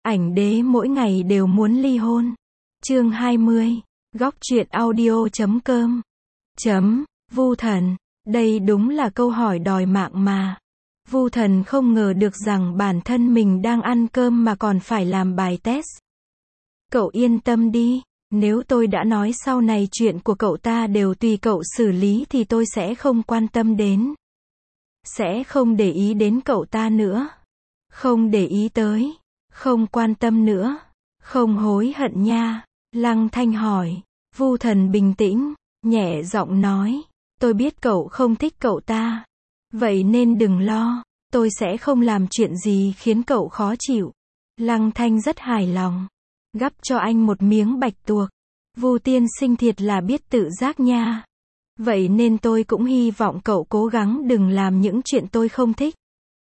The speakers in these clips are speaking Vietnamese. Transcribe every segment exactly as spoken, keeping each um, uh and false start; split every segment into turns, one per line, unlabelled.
Ảnh đế mỗi ngày đều muốn ly hôn. Chương hai mươi. Góc truyện audio chấm com. Chấm. Vu Thần. Đây đúng là câu hỏi đòi mạng mà. Vu Thần không ngờ được rằng bản thân mình đang ăn cơm mà còn phải làm bài test. Cậu yên tâm đi, nếu tôi đã nói sau này chuyện của cậu ta đều tùy cậu xử lý thì tôi sẽ không quan tâm đến. Sẽ không để ý đến cậu ta nữa. Không để ý tới. Không quan tâm nữa. Không hối hận nha. Lăng Thanh hỏi. Vu Thần bình tĩnh, nhẹ giọng nói. Tôi biết cậu không thích cậu ta. Vậy nên đừng lo. Tôi sẽ không làm chuyện gì khiến cậu khó chịu. Lăng Thanh rất hài lòng. Gắp cho anh một miếng bạch tuộc. Vu tiên sinh thiệt là biết tự giác nha. Vậy nên tôi cũng hy vọng cậu cố gắng đừng làm những chuyện tôi không thích.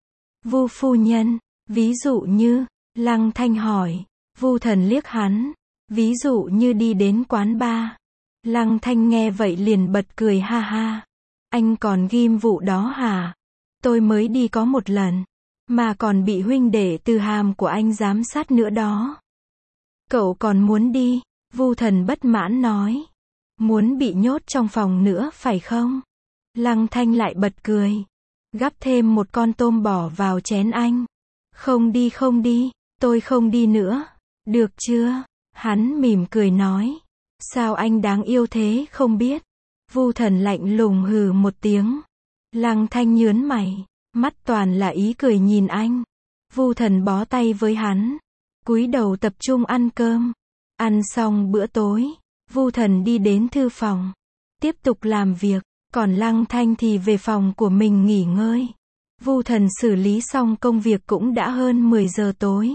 Vu phu nhân, ví dụ như, Lăng Thanh hỏi. Vu Thần liếc hắn. Ví dụ như đi đến quán bar. Lăng Thanh nghe vậy liền bật cười ha ha. Anh còn ghim vụ đó hả? Tôi mới đi có một lần. Mà còn bị huynh đệ từ hàm của anh giám sát nữa đó. Cậu còn muốn đi? Vu Thần bất mãn nói. Muốn bị nhốt trong phòng nữa phải không? Lăng Thanh lại bật cười. Gắp thêm một con tôm bỏ vào chén anh. Không đi không đi, tôi không đi nữa. Được chưa? Hắn mỉm cười nói. Sao anh đáng yêu thế không biết? Vu Thần lạnh lùng hừ một tiếng. Lăng Thanh nhớn mày, mắt toàn là ý cười nhìn anh. Vu Thần bó tay với hắn, cúi đầu tập trung ăn cơm. Ăn xong bữa tối, Vu Thần đi đến thư phòng, tiếp tục làm việc, còn Lăng Thanh thì về phòng của mình nghỉ ngơi. Vu Thần xử lý xong công việc cũng đã hơn mười giờ tối.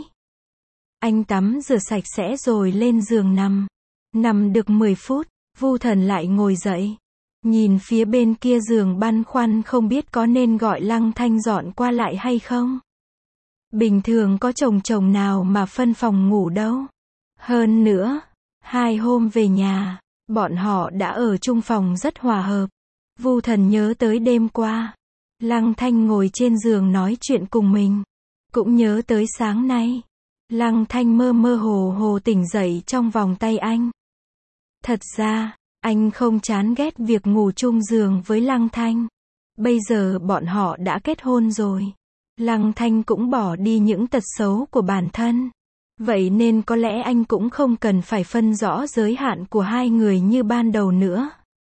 Anh tắm rửa sạch sẽ rồi lên giường nằm. Nằm được mười phút, Vu Thần lại ngồi dậy. Nhìn phía bên kia giường băn khoăn không biết có nên gọi Lăng Thanh dọn qua lại hay không. Bình thường có chồng chồng nào mà phân phòng ngủ đâu. Hơn nữa, hai hôm về nhà, bọn họ đã ở chung phòng rất hòa hợp. Vu Thần nhớ tới đêm qua, Lăng Thanh ngồi trên giường nói chuyện cùng mình. Cũng nhớ tới sáng nay, Lăng Thanh mơ mơ hồ hồ tỉnh dậy trong vòng tay anh. Thật ra, anh không chán ghét việc ngủ chung giường với Lăng Thanh. Bây giờ bọn họ đã kết hôn rồi. Lăng Thanh cũng bỏ đi những tật xấu của bản thân. Vậy nên có lẽ anh cũng không cần phải phân rõ giới hạn của hai người như ban đầu nữa.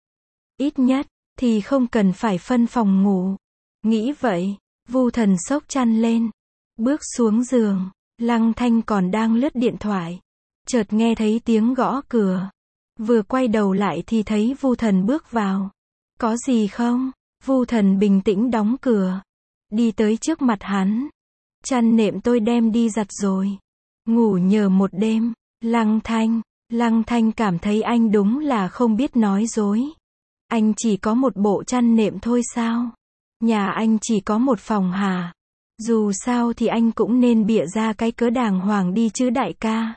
Ít nhất, thì không cần phải phân phòng ngủ. Nghĩ vậy, Vu Thần xốc chăn lên. Bước xuống giường, Lăng Thanh còn đang lướt điện thoại. Chợt nghe thấy tiếng gõ cửa. Vừa quay đầu lại thì thấy Vu Thần bước vào. Có gì không? Vu Thần bình tĩnh đóng cửa. Đi tới trước mặt hắn. Chăn nệm tôi đem đi giặt rồi. Ngủ nhờ một đêm. Lăng Thanh. Lăng Thanh cảm thấy anh đúng là không biết nói dối. Anh chỉ có một bộ chăn nệm thôi sao? Nhà anh chỉ có một phòng hả? Dù sao thì anh cũng nên bịa ra cái cớ đàng hoàng đi chứ đại ca.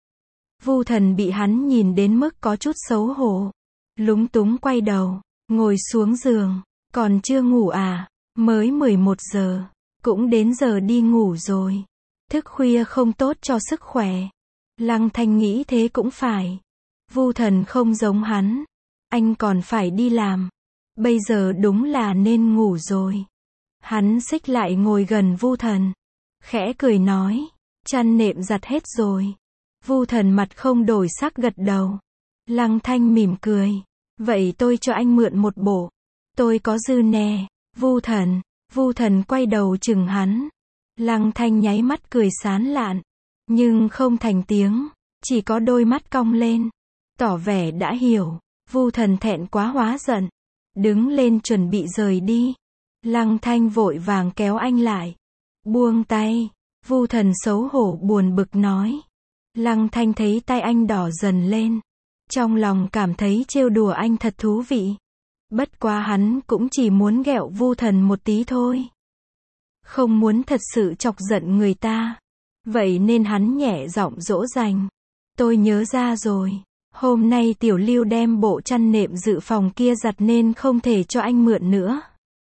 Vu Thần bị hắn nhìn đến mức có chút xấu hổ. Lúng túng quay đầu, ngồi xuống giường. Còn chưa ngủ à? Mới mười một giờ. Cũng đến giờ đi ngủ rồi. Thức khuya không tốt cho sức khỏe. Lăng Thanh nghĩ thế cũng phải. Vu Thần không giống hắn. Anh còn phải đi làm. Bây giờ đúng là nên ngủ rồi. Hắn xích lại ngồi gần Vu Thần. Khẽ cười nói. Chăn nệm giặt hết rồi. Vu Thần mặt không đổi sắc gật đầu. Lăng Thanh mỉm cười. Vậy tôi cho anh mượn một bộ. Tôi có dư nè. Vu Thần. Vu Thần quay đầu chừng hắn. Lăng Thanh nháy mắt cười sán lạn. Nhưng không thành tiếng. Chỉ có đôi mắt cong lên. Tỏ vẻ đã hiểu. Vu Thần thẹn quá hóa giận. Đứng lên chuẩn bị rời đi. Lăng Thanh vội vàng kéo anh lại. Buông tay. Vu Thần xấu hổ buồn bực nói. Lăng Thanh thấy tay anh đỏ dần lên. Trong lòng cảm thấy trêu đùa anh thật thú vị. Bất quá hắn cũng chỉ muốn ghẹo Vu Thần một tí thôi. Không muốn thật sự chọc giận người ta. Vậy nên hắn nhẹ giọng dỗ dành. Tôi nhớ ra rồi. Hôm nay Tiểu Lưu đem bộ chăn nệm dự phòng kia giặt nên không thể cho anh mượn nữa.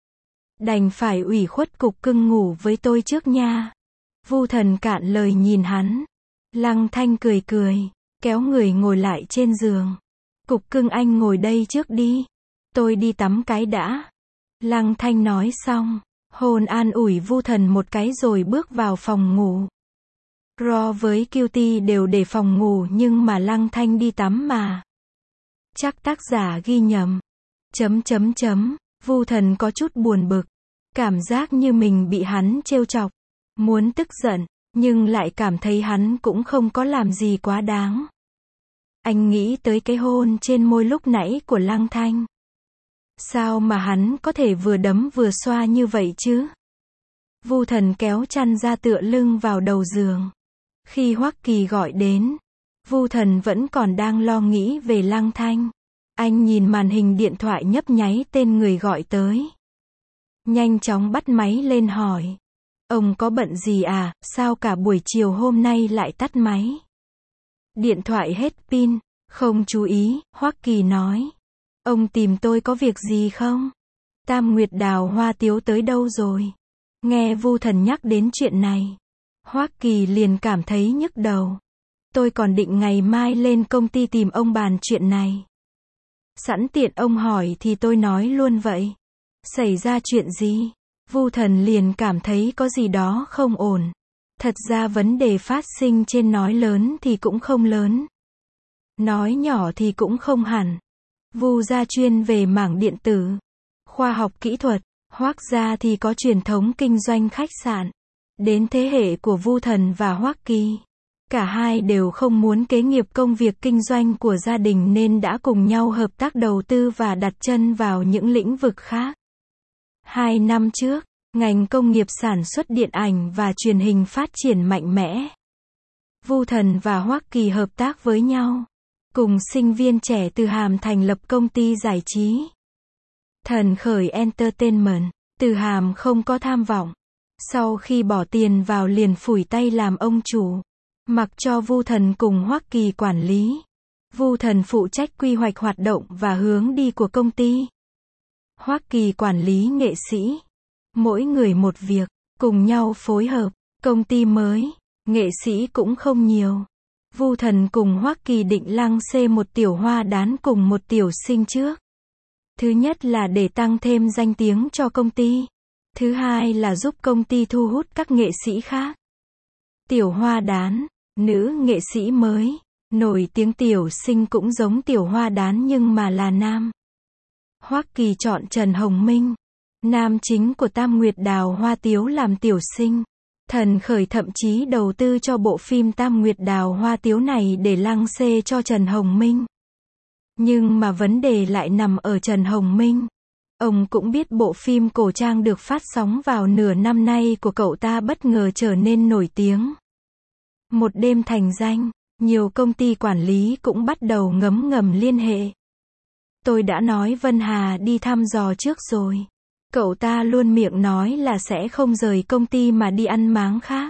Đành phải ủy khuất cục cưng ngủ với tôi trước nha. Vu Thần cạn lời nhìn hắn. Lăng Thanh cười cười, kéo người ngồi lại trên giường. Cục cưng anh ngồi đây trước đi. Tôi đi tắm cái đã. Lăng Thanh nói xong, hôn an ủi Vu Thần một cái rồi bước vào phòng ngủ. Ro với Cutie đều để phòng ngủ nhưng mà Lăng Thanh đi tắm mà. Chắc tác giả ghi nhầm. Chấm chấm chấm, Vu Thần có chút buồn bực. Cảm giác như mình bị hắn trêu chọc. Muốn tức giận, nhưng lại cảm thấy hắn cũng không có làm gì quá đáng. Anh nghĩ tới cái hôn trên môi lúc nãy của Lăng Thanh. Sao mà hắn có thể vừa đấm vừa xoa như vậy chứ? Vu Thần kéo chăn ra tựa lưng vào đầu giường. Khi Hoắc Kỳ gọi đến, Vu Thần vẫn còn đang lo nghĩ về Lăng Thanh. Anh nhìn màn hình điện thoại nhấp nháy tên người gọi tới. Nhanh chóng bắt máy lên hỏi. Ông có bận gì à, sao cả buổi chiều hôm nay lại tắt máy? Điện thoại hết pin, không chú ý, Hoắc Kỳ nói. Ông tìm tôi có việc gì không? Tam Nguyệt Đào Hoa Tiếu tới đâu rồi? Nghe Vu Thần nhắc đến chuyện này, Hoắc Kỳ liền cảm thấy nhức đầu. Tôi còn định ngày mai lên công ty tìm ông bàn chuyện này. Sẵn tiện ông hỏi thì tôi nói luôn vậy. Xảy ra chuyện gì? Vu Thần liền cảm thấy có gì đó không ổn. Thật ra vấn đề phát sinh trên nói lớn thì cũng không lớn. Nói nhỏ thì cũng không hẳn. Vu gia chuyên về mảng điện tử, khoa học kỹ thuật, Hoắc gia thì có truyền thống kinh doanh khách sạn. Đến thế hệ của Vu Thần và Hoắc Kỳ, cả hai đều không muốn kế nghiệp công việc kinh doanh của gia đình nên đã cùng nhau hợp tác đầu tư và đặt chân vào những lĩnh vực khác. Hai năm trước, ngành công nghiệp sản xuất điện ảnh và truyền hình phát triển mạnh mẽ. Vu Thần và Hoắc Kỳ hợp tác với nhau, cùng sinh viên trẻ Từ Hàm thành lập công ty giải trí Thần Khởi Entertainment. Từ Hàm không có tham vọng. Sau khi bỏ tiền vào liền phủi tay làm ông chủ, mặc cho Vu Thần cùng Hoắc Kỳ quản lý. Vu Thần phụ trách quy hoạch hoạt động và hướng đi của công ty. Hoắc Kỳ quản lý nghệ sĩ. Mỗi người một việc, cùng nhau phối hợp. Công ty mới, nghệ sĩ cũng không nhiều. Vu Thần cùng Hoắc Kỳ định lăng xê một tiểu hoa đán cùng một tiểu sinh trước. Thứ nhất là để tăng thêm danh tiếng cho công ty. Thứ hai là giúp công ty thu hút các nghệ sĩ khác. Tiểu hoa đán, nữ nghệ sĩ mới, nổi tiếng tiểu sinh cũng giống tiểu hoa đán nhưng mà là nam. Hoắc Kỳ chọn Trần Hồng Minh, nam chính của Tam Nguyệt Đào Hoa Tiếu làm tiểu sinh. Thần Khởi thậm chí đầu tư cho bộ phim Tam Nguyệt Đào Hoa Tiếu này để lăng xê cho Trần Hồng Minh. Nhưng mà vấn đề lại nằm ở Trần Hồng Minh. Ông cũng biết bộ phim cổ trang được phát sóng vào nửa năm nay của cậu ta bất ngờ trở nên nổi tiếng. Một đêm thành danh, nhiều công ty quản lý cũng bắt đầu ngấm ngầm liên hệ. Tôi đã nói Vân Hà đi thăm dò trước rồi. Cậu ta luôn miệng nói là sẽ không rời công ty mà đi ăn máng khác.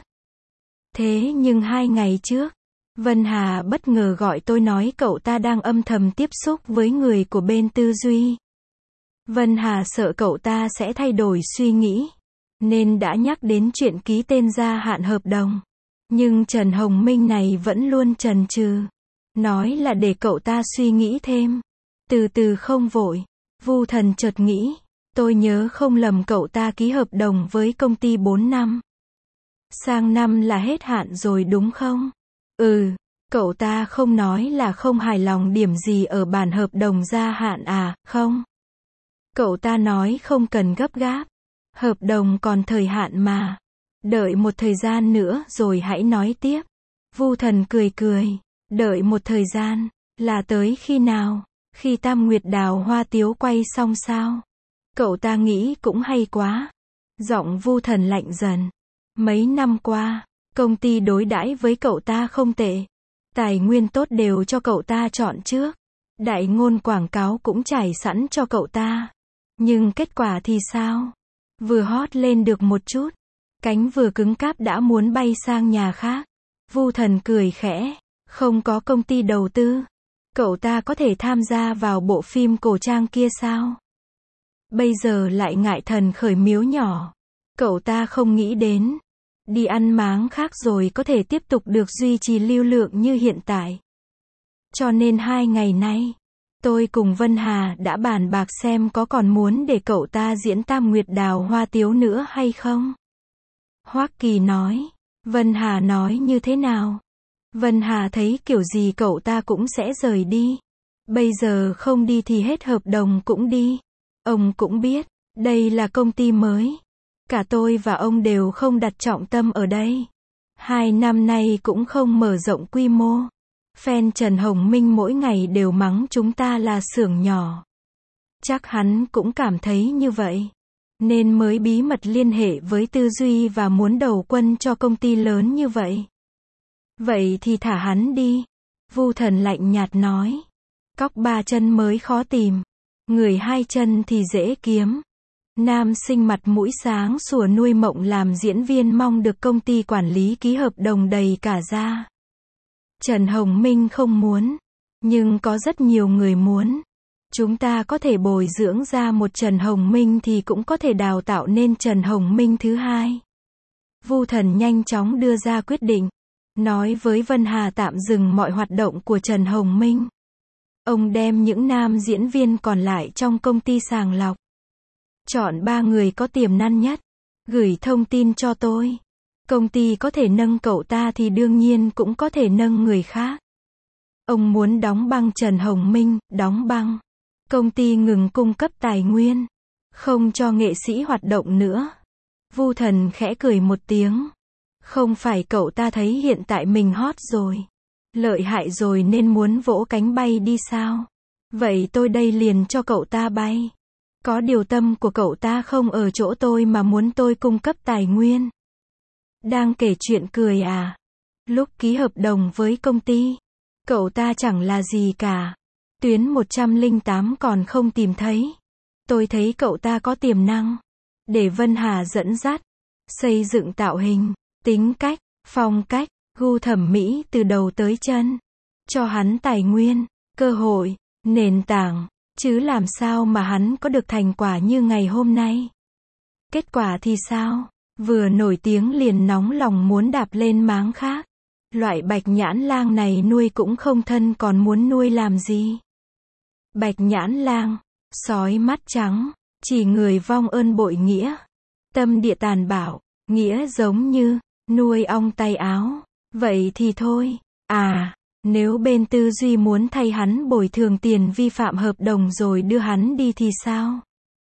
Thế nhưng hai ngày trước, Vân Hà bất ngờ gọi tôi nói cậu ta đang âm thầm tiếp xúc với người của bên tư duy. Vân Hà sợ cậu ta sẽ thay đổi suy nghĩ, nên đã nhắc đến chuyện ký tên gia hạn hợp đồng. Nhưng Trần Hồng Minh này vẫn luôn chần chừ, nói là để cậu ta suy nghĩ thêm. Từ từ không vội. Vu Thần chợt nghĩ, tôi nhớ không lầm cậu ta ký hợp đồng với công ty bốn năm. Sang năm là hết hạn rồi đúng không? Ừ, cậu ta không nói là không hài lòng điểm gì ở bản hợp đồng gia hạn à, không? Cậu ta nói không cần gấp gáp. Hợp đồng còn thời hạn mà. Đợi một thời gian nữa rồi hãy nói tiếp. Vu Thần cười cười. Đợi một thời gian, là tới khi nào? Khi Tam Nguyệt Đào Hoa Tiếu quay xong sao? Cậu ta nghĩ cũng hay quá. Giọng Vu Thần lạnh dần. Mấy năm qua, công ty đối đãi với cậu ta không tệ. Tài nguyên tốt đều cho cậu ta chọn trước. Đại ngôn quảng cáo cũng trải sẵn cho cậu ta. Nhưng kết quả thì sao? Vừa hot lên được một chút, cánh vừa cứng cáp đã muốn bay sang nhà khác. Vu Thần cười khẽ. Không có công ty đầu tư, cậu ta có thể tham gia vào bộ phim cổ trang kia sao? Bây giờ lại ngại Thần Khởi miếu nhỏ. Cậu ta không nghĩ đến. Đi ăn máng khác rồi có thể tiếp tục được duy trì lưu lượng như hiện tại. Cho nên hai ngày nay, tôi cùng Vân Hà đã bàn bạc xem có còn muốn để cậu ta diễn Tam Nguyệt Đào Hoa Tiếu nữa hay không. Hoắc Kỳ nói. Vân Hà nói như thế nào? Vân Hà thấy kiểu gì cậu ta cũng sẽ rời đi. Bây giờ không đi thì hết hợp đồng cũng đi. Ông cũng biết, đây là công ty mới. Cả tôi và ông đều không đặt trọng tâm ở đây. Hai năm nay cũng không mở rộng quy mô. Fan Trần Hồng Minh mỗi ngày đều mắng chúng ta là xưởng nhỏ. Chắc hắn cũng cảm thấy như vậy. Nên mới bí mật liên hệ với Tư Duy và muốn đầu quân cho công ty lớn như vậy. Vậy thì thả hắn đi. Vu Thần lạnh nhạt nói. Cóc ba chân mới khó tìm. Người hai chân thì dễ kiếm. Nam sinh mặt mũi sáng sủa nuôi mộng làm diễn viên mong được công ty quản lý ký hợp đồng đầy cả ra. Trần Hồng Minh không muốn. Nhưng có rất nhiều người muốn. Chúng ta có thể bồi dưỡng ra một Trần Hồng Minh thì cũng có thể đào tạo nên Trần Hồng Minh thứ hai. Vu Thần nhanh chóng đưa ra quyết định. Nói với Vân Hà tạm dừng mọi hoạt động của Trần Hồng Minh. Ông đem những nam diễn viên còn lại trong công ty sàng lọc. Chọn ba người có tiềm năng nhất. Gửi thông tin cho tôi. Công ty có thể nâng cậu ta thì đương nhiên cũng có thể nâng người khác. Ông muốn đóng băng Trần Hồng Minh, đóng băng. Công ty ngừng cung cấp tài nguyên. Không cho nghệ sĩ hoạt động nữa. Vu Thần khẽ cười một tiếng. Không phải cậu ta thấy hiện tại mình hot rồi. Lợi hại rồi nên muốn vỗ cánh bay đi sao? Vậy tôi đây liền cho cậu ta bay. Có điều tâm của cậu ta không ở chỗ tôi mà muốn tôi cung cấp tài nguyên. Đang kể chuyện cười à? Lúc ký hợp đồng với công ty, cậu ta chẳng là gì cả. Tuyến một trăm lẻ tám còn không tìm thấy. Tôi thấy cậu ta có tiềm năng. Để Vân Hà dẫn dắt. Xây dựng tạo hình, tính cách, phong cách, gu thẩm mỹ từ đầu tới chân. Cho hắn tài nguyên, cơ hội, nền tảng. Chứ làm sao mà hắn có được thành quả như ngày hôm nay. Kết quả thì sao? Vừa nổi tiếng liền nóng lòng muốn đạp lên máng khác. Loại bạch nhãn lang này nuôi cũng không thân còn muốn nuôi làm gì. Bạch nhãn lang, sói mắt trắng, chỉ người vong ơn bội nghĩa. Tâm địa tàn bạo, nghĩa giống như, nuôi ong tay áo. Vậy thì thôi, à, nếu bên Tư Duy muốn thay hắn bồi thường tiền vi phạm hợp đồng rồi đưa hắn đi thì sao?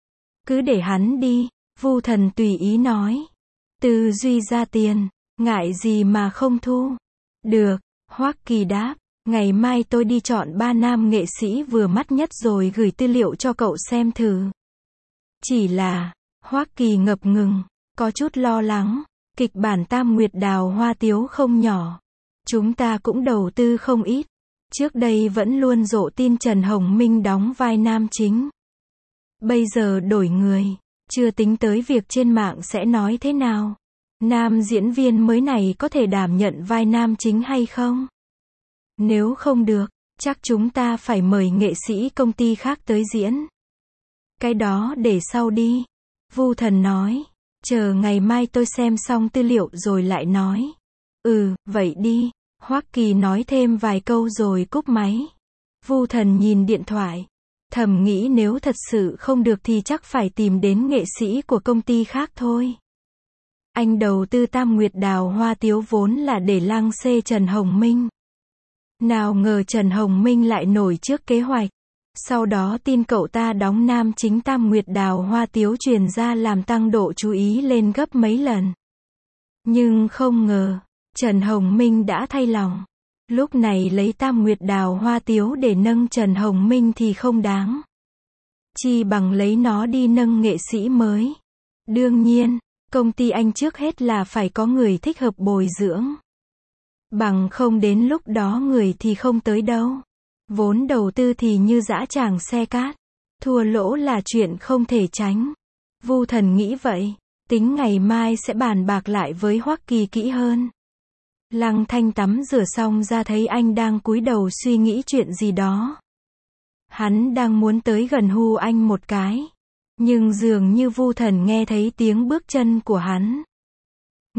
Cứ để hắn đi, Vu Thần tùy ý nói. Tư Duy ra tiền, ngại gì mà không thu. Được, Hoắc Kỳ đáp, ngày mai tôi đi chọn ba nam nghệ sĩ vừa mắt nhất rồi gửi tư liệu cho cậu xem thử. Chỉ là, Hoắc Kỳ ngập ngừng, có chút lo lắng, kịch bản Tam Nguyệt Đào Hoa Tiếu không nhỏ. Chúng ta cũng đầu tư không ít. Trước đây vẫn luôn rộ tin Trần Hồng Minh đóng vai nam chính. Bây giờ đổi người, chưa tính tới việc trên mạng sẽ nói thế nào. Nam diễn viên mới này có thể đảm nhận vai nam chính hay không? Nếu không được, chắc chúng ta phải mời nghệ sĩ công ty khác tới diễn. Cái đó để sau đi. Vu Thần nói, chờ ngày mai tôi xem xong tư liệu rồi lại nói. Ừ, vậy đi. Hoắc Kỳ nói thêm vài câu rồi cúp máy. Vu Thần nhìn điện thoại. Thầm nghĩ nếu thật sự không được thì chắc phải tìm đến nghệ sĩ của công ty khác thôi. Anh đầu tư Tam Nguyệt Đào Hoa Tiếu vốn là để lăng xê Trần Hồng Minh. Nào ngờ Trần Hồng Minh lại nổi trước kế hoạch. Sau đó tin cậu ta đóng nam chính Tam Nguyệt Đào Hoa Tiếu truyền ra làm tăng độ chú ý lên gấp mấy lần. Nhưng không ngờ, Trần Hồng Minh đã thay lòng. Lúc này lấy Tam Nguyệt Đào Hoa Tiếu để nâng Trần Hồng Minh thì không đáng. Chi bằng lấy nó đi nâng nghệ sĩ mới. Đương nhiên, công ty anh trước hết là phải có người thích hợp bồi dưỡng. Bằng không đến lúc đó người thì không tới đâu. Vốn đầu tư thì như dã tràng xe cát. Thua lỗ là chuyện không thể tránh. Vu Thần nghĩ vậy. Tính ngày mai sẽ bàn bạc lại với Hoắc Kỳ kỹ hơn. Lăng Thanh tắm rửa xong ra thấy anh đang cúi đầu suy nghĩ chuyện gì đó. Hắn đang muốn tới gần hu anh một cái. Nhưng dường như Vu Thần nghe thấy tiếng bước chân của hắn.